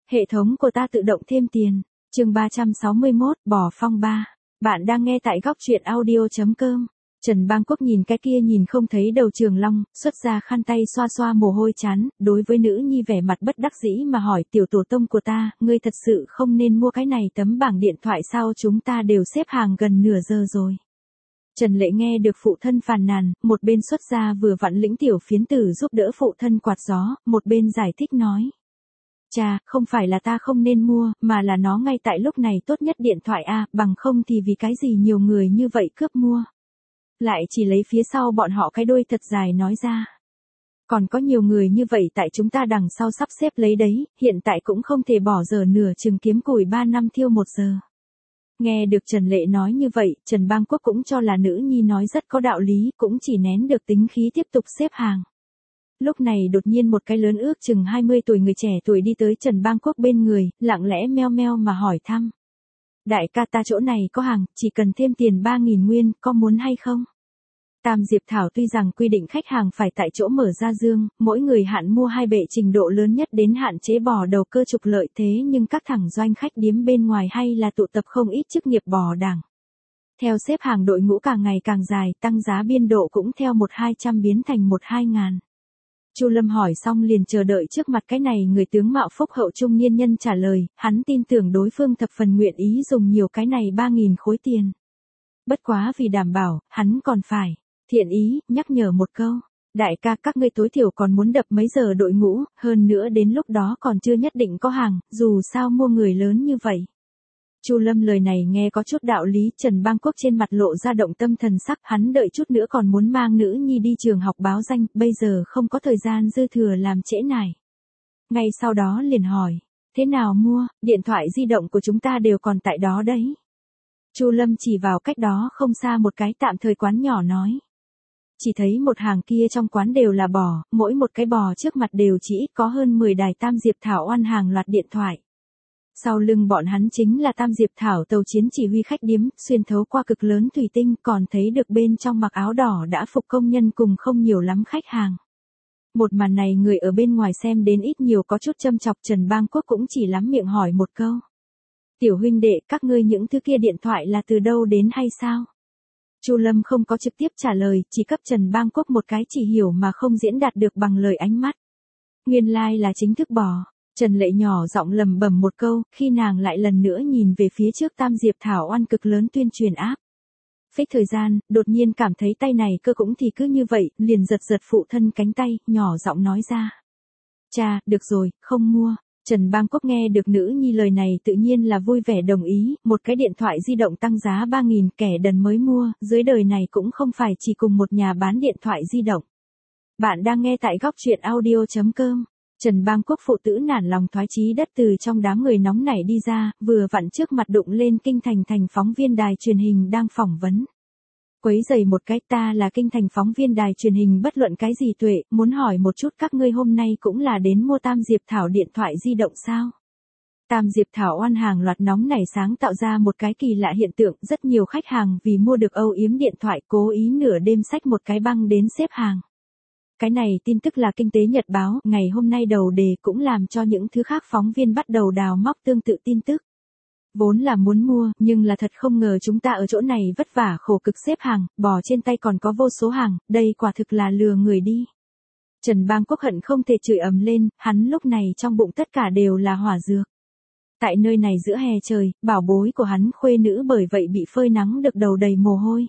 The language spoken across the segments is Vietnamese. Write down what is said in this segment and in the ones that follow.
Hệ thống của ta tự động thêm tiền. Chương 361, bỏ phong ba. Bạn đang nghe tại góc truyện audio.com. Trần Bang Quốc nhìn cái kia nhìn không thấy đầu Trường Long, xuất ra khăn tay xoa xoa mồ hôi chán, đối với nữ nhi vẻ mặt bất đắc dĩ mà hỏi tiểu tổ tông của ta, ngươi thật sự không nên mua cái này tấm bảng điện thoại sao, chúng ta đều xếp hàng gần nửa giờ rồi. Trần Lệ nghe được phụ thân phàn nàn, một bên xuất ra vừa vặn lĩnh tiểu phiến tử giúp đỡ phụ thân quạt gió, một bên giải thích nói. Chà, không phải là ta không nên mua, mà là nó ngay tại lúc này tốt nhất điện thoại a, bằng không thì vì cái gì nhiều người như vậy cướp mua. Lại chỉ lấy phía sau bọn họ cái đuôi thật dài nói ra. Còn có nhiều người như vậy tại chúng ta đằng sau sắp xếp lấy đấy, hiện tại cũng không thể bỏ giờ nửa chừng kiếm củi 3 năm thiêu 1 giờ. Nghe được Trần Lệ nói như vậy, Trần Bang Quốc cũng cho là nữ nhi nói rất có đạo lý, cũng chỉ nén được tính khí tiếp tục xếp hàng. Lúc này đột nhiên một cái lớn ước chừng 20 tuổi người trẻ tuổi đi tới Trần Bang Quốc bên người, lặng lẽ meo meo mà hỏi thăm. Đại ca, ta chỗ này có hàng, chỉ cần thêm tiền 3.000 nguyên, có muốn hay không? Tam Diệp Thảo tuy rằng quy định khách hàng phải tại chỗ mở ra dương, mỗi người hạn mua 2 bệ trình độ lớn nhất đến hạn chế bò đầu cơ trục lợi, thế nhưng các thẳng doanh khách điếm bên ngoài hay là tụ tập không ít chức nghiệp bò đảng. Theo xếp hàng đội ngũ càng ngày càng dài, tăng giá biên độ cũng theo 1-200 biến thành 1-2 ngàn. Chu Lâm hỏi xong liền chờ đợi trước mặt cái này người tướng mạo phúc hậu trung niên nhân trả lời, hắn tin tưởng đối phương thập phần nguyện ý dùng nhiều cái này 3.000 khối tiền. Bất quá vì đảm bảo, hắn còn phải thiện ý nhắc nhở một câu, đại ca, các ngươi tối thiểu còn muốn đập mấy giờ đội ngũ, hơn nữa đến lúc đó còn chưa nhất định có hàng, dù sao mua người lớn như vậy. Chu Lâm lời này nghe có chút đạo lý, Trần Bang Quốc trên mặt lộ ra động tâm thần sắc, hắn đợi chút nữa còn muốn mang nữ nhi đi trường học báo danh, bây giờ không có thời gian dư thừa làm trễ nải. Ngay sau đó liền hỏi, thế nào mua, điện thoại di động của chúng ta đều còn tại đó đấy. Chu Lâm chỉ vào cách đó không xa một cái tạm thời quán nhỏ nói. Chỉ thấy một hàng kia trong quán đều là bò, mỗi một cái bò trước mặt đều chỉ ít có hơn 10 đài Tam Diệp Thảo oan hàng loạt điện thoại. Sau lưng bọn hắn chính là Tam Diệp Thảo tàu chiến chỉ huy khách điếm, xuyên thấu qua cực lớn thủy tinh còn thấy được bên trong mặc áo đỏ đã phục công nhân cùng không nhiều lắm khách hàng. Một màn này người ở bên ngoài xem đến ít nhiều có chút châm chọc, Trần Bang Quốc cũng chỉ lắm miệng hỏi một câu. Tiểu huynh đệ, các ngươi những thứ kia điện thoại là từ đâu đến hay sao? Chu Lâm không có trực tiếp trả lời, chỉ cấp Trần Bang Quốc một cái chỉ hiểu mà không diễn đạt được bằng lời ánh mắt. Nguyên lai là chính thức bò. Trần Lệ nhỏ giọng lầm bầm một câu, khi nàng lại lần nữa nhìn về phía trước Tam Diệp Thảo oan cực lớn tuyên truyền áp. Phích thời gian, đột nhiên cảm thấy tay này cơ cũng thì cứ như vậy, liền giật giật phụ thân cánh tay, nhỏ giọng nói ra. Cha, được rồi, không mua. Trần Bang Quốc nghe được nữ nhi lời này tự nhiên là vui vẻ đồng ý, một cái điện thoại di động tăng giá 3.000 kẻ đần mới mua, dưới đời này cũng không phải chỉ cùng một nhà bán điện thoại di động. Bạn đang nghe tại góc truyện audio.com. Trần Bang Quốc phụ tử nản lòng thoái chí đất từ trong đám người nóng nảy đi ra, vừa vặn trước mặt đụng lên Kinh Thành phóng viên đài truyền hình đang phỏng vấn. Quấy giày một cái, ta là Kinh Thành phóng viên đài truyền hình bất luận cái gì tuệ, muốn hỏi một chút các ngươi hôm nay cũng là đến mua Tam Diệp Thảo điện thoại di động sao? Tam Diệp Thảo oan hàng loạt nóng nảy sáng tạo ra một cái kỳ lạ hiện tượng, rất nhiều khách hàng vì mua được âu yếm điện thoại cố ý nửa đêm xách một cái băng đến xếp hàng. Cái này tin tức là Kinh tế Nhật báo, ngày hôm nay đầu đề cũng làm cho những thứ khác phóng viên bắt đầu đào móc tương tự tin tức. Vốn là muốn mua, nhưng là thật không ngờ chúng ta ở chỗ này vất vả khổ cực xếp hàng, bò trên tay còn có vô số hàng, đây quả thực là lừa người đi. Trần Bang Quốc hận không thể chửi ầm lên, hắn lúc này trong bụng tất cả đều là hỏa dược. Tại nơi này giữa hè trời, bảo bối của hắn khuê nữ bởi vậy bị phơi nắng được đầu đầy mồ hôi.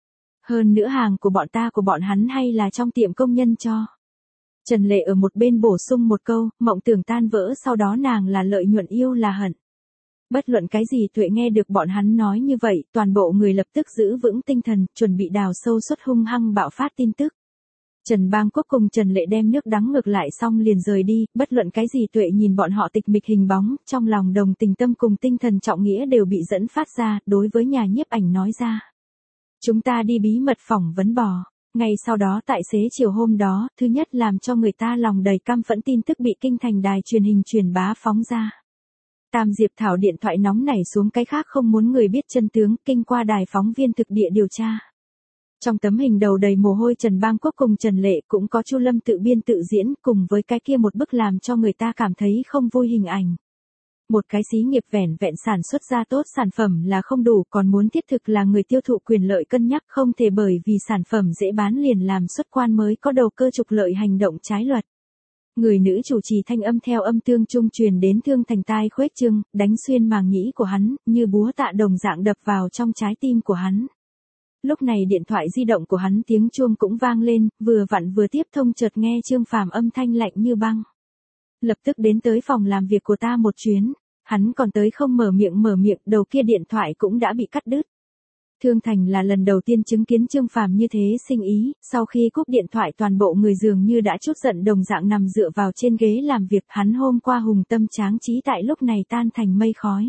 Hơn nữa hàng của bọn hắn hay là trong tiệm công nhân cho. Trần Lệ ở một bên bổ sung một câu, mộng tưởng tan vỡ, sau đó nàng là lợi nhuận yêu là hận. Bất luận cái gì tuệ nghe được bọn hắn nói như vậy, toàn bộ người lập tức giữ vững tinh thần, chuẩn bị đào sâu suất hung hăng bạo phát tin tức. Trần Bang Quốc cùng Trần Lệ đem nước đắng ngược lại xong liền rời đi, bất luận cái gì tuệ nhìn bọn họ tịch mịch hình bóng, trong lòng đồng tình tâm cùng tinh thần trọng nghĩa đều bị dẫn phát ra, đối với nhà nhiếp ảnh nói ra. Chúng ta đi bí mật phỏng vấn bò. Ngay sau đó tại xế chiều hôm đó, thứ nhất làm cho người ta lòng đầy căm phẫn tin tức bị Kinh Thành đài truyền hình truyền bá phóng ra. Tam Diệp Thảo điện thoại nóng nảy xuống cái khác không muốn người biết chân tướng, kinh qua đài phóng viên thực địa điều tra. Trong tấm hình đầu đầy mồ hôi Trần Bang Quốc cùng Trần Lệ cũng có Chu Lâm tự biên tự diễn cùng với cái kia một bức làm cho người ta cảm thấy không vui hình ảnh. Một cái xí nghiệp vẻn vẹn sản xuất ra tốt sản phẩm là không đủ, còn muốn thiết thực là người tiêu thụ quyền lợi cân nhắc, không thể bởi vì sản phẩm dễ bán liền làm xuất quan mới có đầu cơ trục lợi hành động trái luật. Người nữ chủ trì thanh âm theo âm tương trung truyền đến Thương Thành tai khuếch trương, đánh xuyên màng nhĩ của hắn, như búa tạ đồng dạng đập vào trong trái tim của hắn. Lúc này điện thoại di động của hắn tiếng chuông cũng vang lên, vừa vặn vừa tiếp thông chợt nghe Trương Phàm âm thanh lạnh như băng. Lập tức đến tới phòng làm việc của ta một chuyến, hắn còn tới không mở miệng, đầu kia điện thoại cũng đã bị cắt đứt. Thương Thành là lần đầu tiên chứng kiến Trương Phàm như thế sinh ý, sau khi cúp điện thoại toàn bộ người dường như đã chút giận đồng dạng nằm dựa vào trên ghế làm việc, hắn hôm qua hùng tâm tráng trí tại lúc này tan thành mây khói.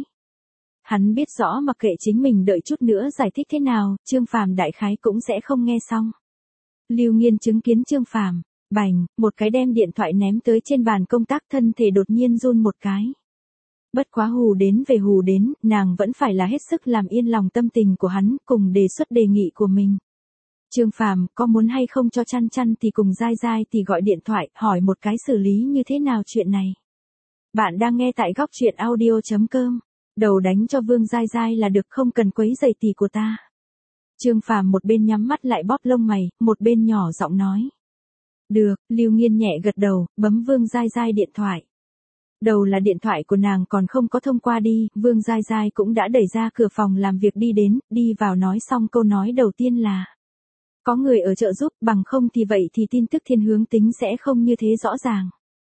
Hắn biết rõ mặc kệ chính mình đợi chút nữa giải thích thế nào, Trương Phàm đại khái cũng sẽ không nghe xong. Lưu Nghiên chứng kiến Trương Phàm, bành, một cái đem điện thoại ném tới trên bàn công tác, thân thể đột nhiên run một cái. Bất quá hù đến về hù đến, nàng vẫn phải là hết sức làm yên lòng tâm tình của hắn, cùng đề xuất đề nghị của mình. Trương Phàm, có muốn hay không cho Chăn Chăn thì cùng Giai Giai thì gọi điện thoại, hỏi một cái xử lý như thế nào chuyện này. Bạn đang nghe tại góc truyện audio.com. Đầu đánh cho Vương Giai Giai là được, không cần quấy rầy tỷ của ta. Trương Phàm một bên nhắm mắt lại bóp lông mày, một bên nhỏ giọng nói. Được, Lưu Nghiên nhẹ gật đầu, bấm Vương Giai Giai điện thoại. Đầu là điện thoại của nàng còn không có thông qua đi, Vương Giai Giai cũng đã đẩy ra cửa phòng làm việc đi đến, đi vào nói xong câu nói đầu tiên là. Có người ở trợ giúp, bằng không thì vậy thì tin tức thiên hướng tính sẽ không như thế rõ ràng.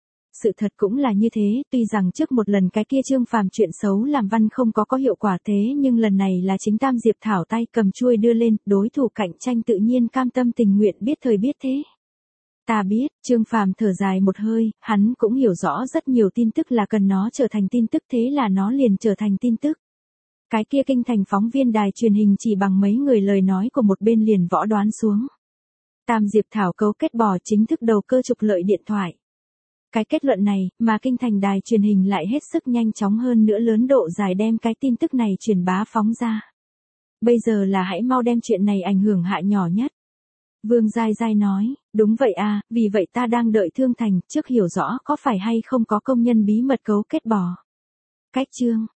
Sự thật cũng là như thế, tuy rằng trước một lần cái kia Trương Phàm chuyện xấu làm văn không có hiệu quả thế, nhưng lần này là chính Tam Diệp Thảo tay cầm chuôi đưa lên, đối thủ cạnh tranh tự nhiên cam tâm tình nguyện biết thời biết thế. Ta biết, Trương Phàm thở dài một hơi, hắn cũng hiểu rõ rất nhiều tin tức là cần nó trở thành tin tức, thế là nó liền trở thành tin tức. Cái kia kinh thành phóng viên đài truyền hình chỉ bằng mấy người lời nói của một bên liền võ đoán xuống. Tam Diệp Thảo cấu kết bò chính thức đầu cơ trục lợi điện thoại. Cái kết luận này, mà kinh thành đài truyền hình lại hết sức nhanh chóng hơn nữa lớn độ dài đem cái tin tức này truyền bá phóng ra. Bây giờ là hãy mau đem chuyện này ảnh hưởng hạ nhỏ nhất. Vương Giai Giai nói, đúng vậy à, vì vậy ta đang đợi Thương Thành, trước hiểu rõ có phải hay không có công nhân bí mật cấu kết bò. Cách chương,